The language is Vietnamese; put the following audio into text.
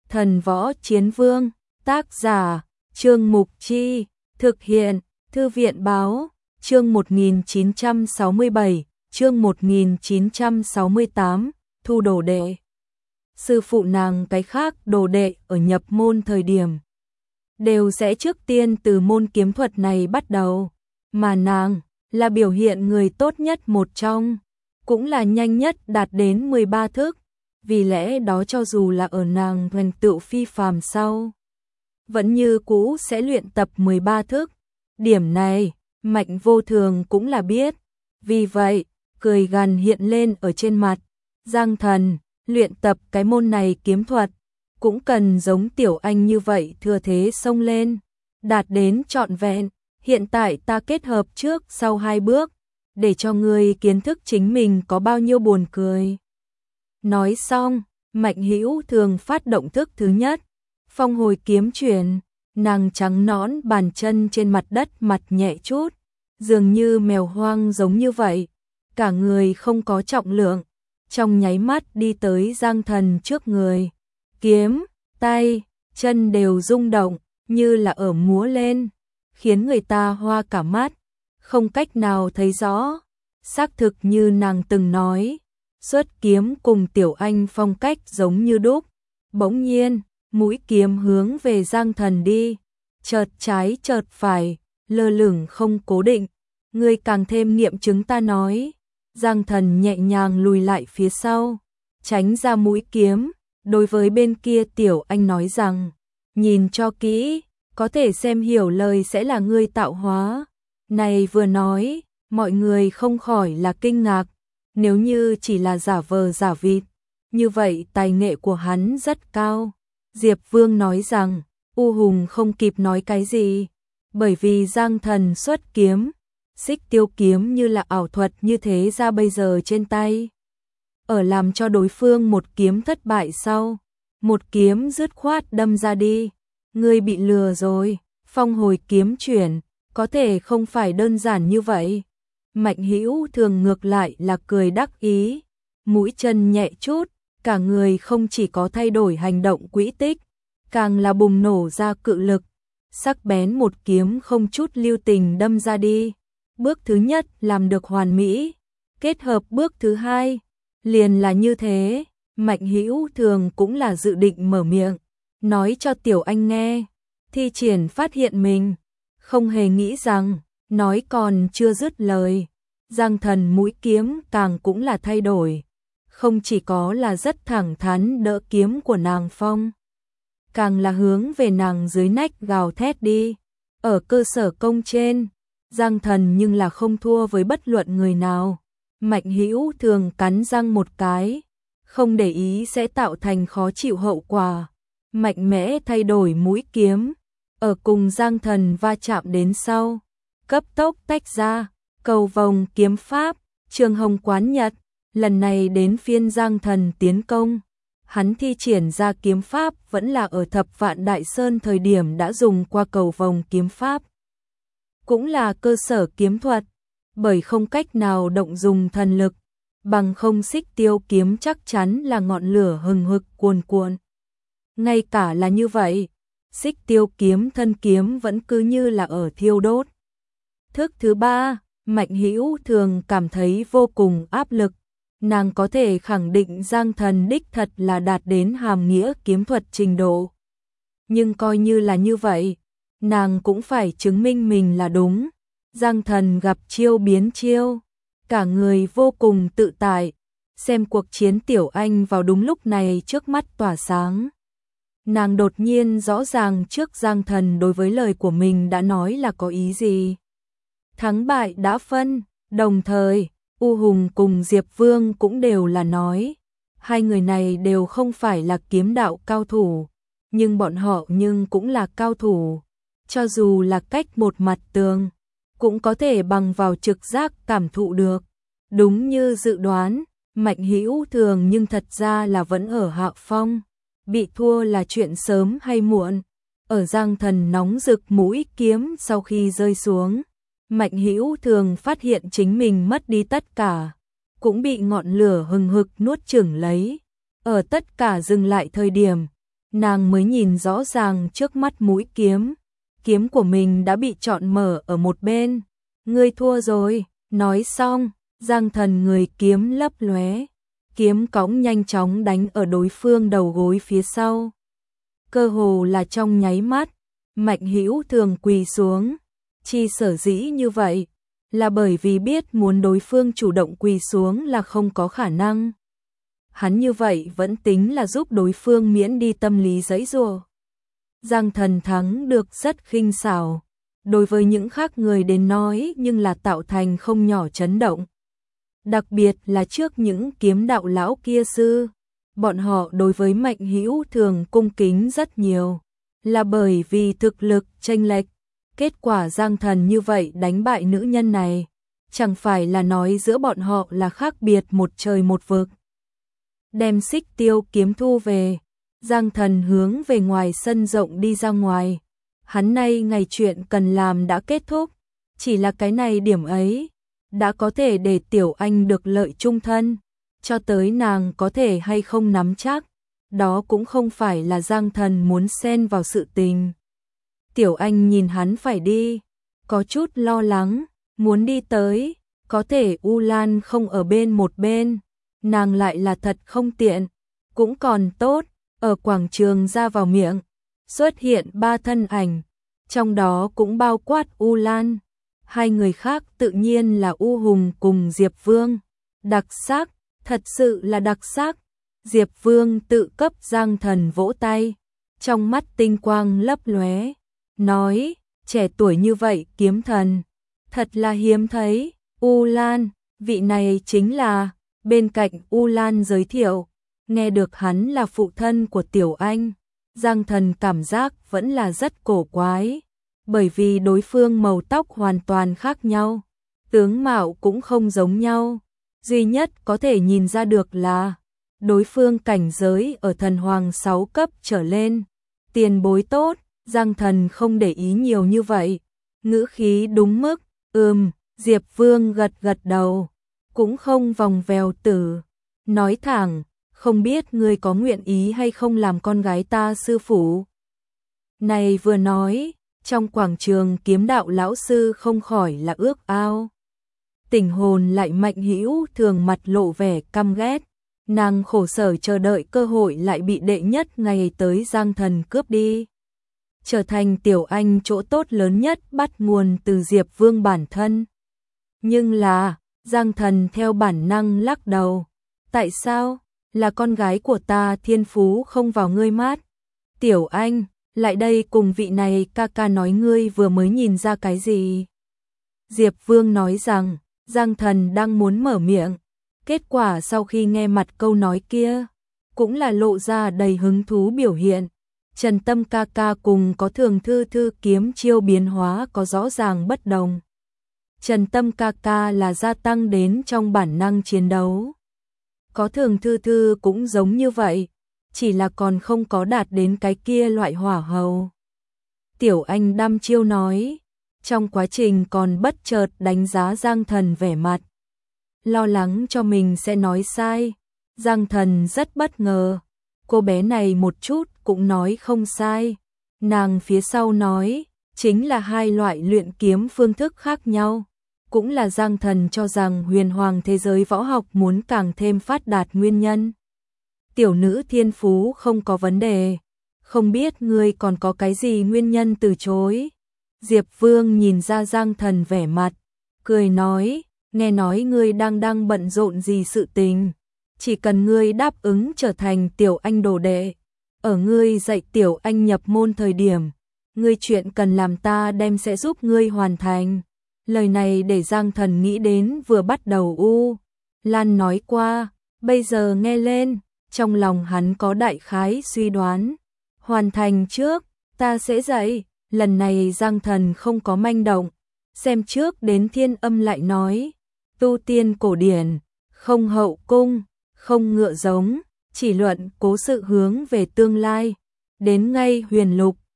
Thần Võ Chiến Vương, tác giả, Trương Mục Chi, thực hiện, Thư viện Báo, chương 1967, chương 1968, thu đồ đệ. Sư phụ nàng cái khác đồ đệ ở nhập môn thời điểm đều sẽ trước tiên từ môn kiếm thuật này bắt đầu, mà nàng là biểu hiện người tốt nhất một trong, cũng là nhanh nhất đạt đến 13 thức, vì lẽ đó cho dù là ở nàng thành tựu phi phàm sau, vẫn như cũ sẽ luyện tập 13 thức. Điểm này, Mạnh Vô Thường cũng là biết, vì vậy, cười gằn hiện lên ở trên mặt. Giang Thần, luyện tập cái môn này kiếm thuật, cũng cần giống Tiểu Anh như vậy thừa thế xông lên, đạt đến trọn vẹn. Hiện tại ta kết hợp trước sau hai bước, để cho ngươi kiến thức chính mình có bao nhiêu buồn cười. Nói xong, Mạnh Hữu Thường phát động thức thứ nhất, phong hồi kiếm chuyển, nàng trắng nõn bàn chân trên mặt đất mặt nhẹ chút, dường như mèo hoang giống như vậy, cả người không có trọng lượng, trong nháy mắt đi tới Giang Thần trước người, kiếm, tay, chân đều rung động, như là ở múa lên, khiến người ta hoa cả mắt, không cách nào thấy rõ. Xác thực như nàng từng nói, xuất kiếm cùng Tiểu Anh phong cách giống như đúc. Bỗng nhiên, mũi kiếm hướng về Giang Thần đi, chợt trái chợt phải, lơ lửng không cố định. Ngươi càng thêm nghiệm chứng ta nói. Giang Thần nhẹ nhàng lùi lại phía sau, tránh ra mũi kiếm, đối với bên kia Tiểu Anh nói rằng, nhìn cho kỹ, có thể xem hiểu lời sẽ là ngươi tạo hóa. Này vừa nói, mọi người không khỏi là kinh ngạc, nếu như chỉ là giả vờ giả vịt, như vậy tài nghệ của hắn rất cao. Diệp Vương nói rằng, U Hùng không kịp nói cái gì, bởi vì Giang Thần xuất kiếm, Xích Tiêu kiếm như là ảo thuật như thế ra bây giờ trên tay. Ở làm cho đối phương một kiếm thất bại sau, một kiếm dứt khoát đâm ra đi. Ngươi bị lừa rồi, phong hồi kiếm chuyển, có thể không phải đơn giản như vậy. Mạnh Hữu Thường ngược lại là cười đắc ý, mũi chân nhẹ chút, cả người không chỉ có thay đổi hành động quỹ tích, càng là bùng nổ ra cự lực, sắc bén một kiếm không chút lưu tình đâm ra đi. Bước thứ nhất làm được hoàn mỹ, kết hợp bước thứ hai, liền là như thế. Mạnh Hữu Thường cũng là dự định mở miệng, nói cho Tiểu Anh nghe, thi triển phát hiện mình, không hề nghĩ rằng, nói còn chưa dứt lời, Giang Thần mũi kiếm càng cũng là thay đổi, không chỉ có là rất thẳng thắn đỡ kiếm của nàng phong, càng là hướng về nàng dưới nách gào thét đi. Ở cơ sở công trên, Giang Thần nhưng là không thua với bất luận người nào. Mạnh Hữu Thường cắn răng một cái, không để ý sẽ tạo thành khó chịu hậu quả, mạnh mẽ thay đổi mũi kiếm, ở cùng Giang Thần va chạm đến sau, cấp tốc tách ra, cầu vồng kiếm pháp, Trường Hồng Quán Nhật. Lần này đến phiên Giang Thần tiến công, hắn thi triển ra kiếm pháp vẫn là ở Thập Vạn Đại Sơn thời điểm đã dùng qua cầu vồng kiếm pháp, cũng là cơ sở kiếm thuật, bởi không cách nào động dùng thần lực, bằng không Xích Tiêu kiếm chắc chắn là ngọn lửa hừng hực cuồn cuộn. Ngay cả là như vậy, Xích Tiêu kiếm thân kiếm vẫn cứ như là ở thiêu đốt. Thức thứ ba, Mạnh Hữu Thường cảm thấy vô cùng áp lực, nàng có thể khẳng định Giang Thần đích thật là đạt đến hàm nghĩa kiếm thuật trình độ. Nhưng coi như là như vậy, nàng cũng phải chứng minh mình là đúng. Giang Thần gặp chiêu biến chiêu, cả người vô cùng tự tại, xem cuộc chiến Tiểu Anh vào đúng lúc này trước mắt tỏa sáng. Nàng đột nhiên rõ ràng trước Giang Thần đối với lời của mình đã nói là có ý gì. Thắng bại đã phân, đồng thời, U Hùng cùng Diệp Vương cũng đều là nói, hai người này đều không phải là kiếm đạo cao thủ, nhưng bọn họ cũng là cao thủ, cho dù là cách một mặt tường, cũng có thể bằng vào trực giác cảm thụ được. Đúng như dự đoán, Mạnh Hữu Thường nhưng thật ra là vẫn ở hạ phong, bị thua là chuyện sớm hay muộn. Ở Giang Thần nóng rực mũi kiếm sau khi rơi xuống, Mạnh Hữu Thường phát hiện chính mình mất đi tất cả, cũng bị ngọn lửa hừng hực nuốt chửng lấy. Ở tất cả dừng lại thời điểm, nàng mới nhìn rõ ràng trước mắt mũi kiếm. Kiếm của mình đã bị chọn mở ở một bên. Ngươi thua rồi, nói xong, Giang Thần người kiếm lấp lóe. Kiếm cõng nhanh chóng đánh ở đối phương đầu gối phía sau. Cơ hồ là trong nháy mắt, Mạnh Hữu Thường quỳ xuống. Chi sở dĩ như vậy, là bởi vì biết muốn đối phương chủ động quỳ xuống là không có khả năng. Hắn như vậy vẫn tính là giúp đối phương miễn đi tâm lý giãy giụa. Giang Thần thắng được rất khinh xảo, đối với những khác người đến nói nhưng là tạo thành không nhỏ chấn động. Đặc biệt là trước những kiếm đạo lão kia sư, bọn họ đối với Mạnh Hữu Thường cung kính rất nhiều, là bởi vì thực lực chênh lệch. Kết quả Giang Thần như vậy đánh bại nữ nhân này, chẳng phải là nói giữa bọn họ là khác biệt một trời một vực. Đem Xích Tiêu kiếm thu về, Giang Thần hướng về ngoài sân rộng đi ra ngoài. Hắn nay ngày chuyện cần làm đã kết thúc, chỉ là cái này điểm ấy đã có thể để Tiểu Anh được lợi chung thân, cho tới nàng có thể hay không nắm chắc, đó cũng không phải là Giang Thần muốn xen vào sự tình. Tiểu Anh nhìn hắn phải đi, có chút lo lắng, muốn đi tới, có thể U Lan không ở bên một bên, nàng lại là thật không tiện, cũng còn tốt, ở quảng trường ra vào miệng, xuất hiện 3 thân ảnh, trong đó cũng bao quát U Lan. Hai người khác tự nhiên là U Hùng cùng Diệp Vương. Đặc sắc, thật sự là đặc sắc. Diệp Vương tự cấp Giang Thần vỗ tay, trong mắt tinh quang lấp lóe, nói, trẻ tuổi như vậy kiếm thần, thật là hiếm thấy. U Lan, vị này chính là, bên cạnh U Lan giới thiệu, nghe được hắn là phụ thân của Tiểu Anh, Giang Thần cảm giác vẫn là rất cổ quái, bởi vì đối phương màu tóc hoàn toàn khác nhau, tướng mạo cũng không giống nhau, duy nhất có thể nhìn ra được là đối phương cảnh giới ở thần hoàng 6 cấp trở lên, tiền bối tốt. Giang Thần không để ý nhiều như vậy, ngữ khí đúng mức, Diệp Vương gật gật đầu, cũng không vòng vèo tử, nói thẳng, không biết ngươi có nguyện ý hay không làm con gái ta sư phụ. Này vừa nói, trong quảng trường kiếm đạo lão sư không khỏi là ước ao. Tỉnh hồn lại Mạnh Hữu Thường mặt lộ vẻ căm ghét, nàng khổ sở chờ đợi cơ hội lại bị đệ nhất ngày tới Giang Thần cướp đi. Trở thành Tiểu Anh chỗ tốt lớn nhất bắt nguồn từ Diệp Vương bản thân. Nhưng là, Giang Thần theo bản năng lắc đầu. Tại sao? Là con gái của ta thiên phú không vào ngươi mắt. Tiểu Anh, lại đây cùng vị này ca ca nói ngươi vừa mới nhìn ra cái gì? Diệp Vương nói rằng, Giang Thần đang muốn mở miệng. Kết quả sau khi nghe mặt câu nói kia, cũng là lộ ra đầy hứng thú biểu hiện. Trần Tâm ca ca cùng có Thường Thư Thư kiếm chiêu biến hóa có rõ ràng bất đồng. Trần Tâm ca ca là gia tăng đến trong bản năng chiến đấu. Có Thường Thư Thư cũng giống như vậy, chỉ là còn không có đạt đến cái kia loại hỏa hầu. Tiểu Anh đăm chiêu nói, trong quá trình còn bất chợt đánh giá Giang Thần vẻ mặt. Lo lắng cho mình sẽ nói sai, Giang Thần rất bất ngờ. Cô bé này một chút cũng nói không sai. Nàng phía sau nói, chính là hai loại luyện kiếm phương thức khác nhau. Cũng là Giang Thần cho rằng huyền hoàng thế giới võ học muốn càng thêm phát đạt nguyên nhân. Tiểu nữ thiên phú không có vấn đề. Không biết ngươi còn có cái gì nguyên nhân từ chối. Diệp Vương nhìn ra Giang Thần vẻ mặt, cười nói, nghe nói ngươi đang bận rộn gì sự tình. Chỉ cần ngươi đáp ứng trở thành Tiểu Anh đồ đệ, ở ngươi dạy Tiểu Anh nhập môn thời điểm, ngươi chuyện cần làm ta đem sẽ giúp ngươi hoàn thành. Lời này để Giang Thần nghĩ đến vừa bắt đầu U Lan nói qua, bây giờ nghe lên, trong lòng hắn có đại khái suy đoán. Hoàn thành trước, ta sẽ dạy. Lần này Giang Thần không có manh động, xem trước đến Thiên Âm lại nói, tu tiên cổ điển, không hậu cung, không ngựa giống, chỉ luận cố sự hướng về tương lai, đến ngay huyền lục,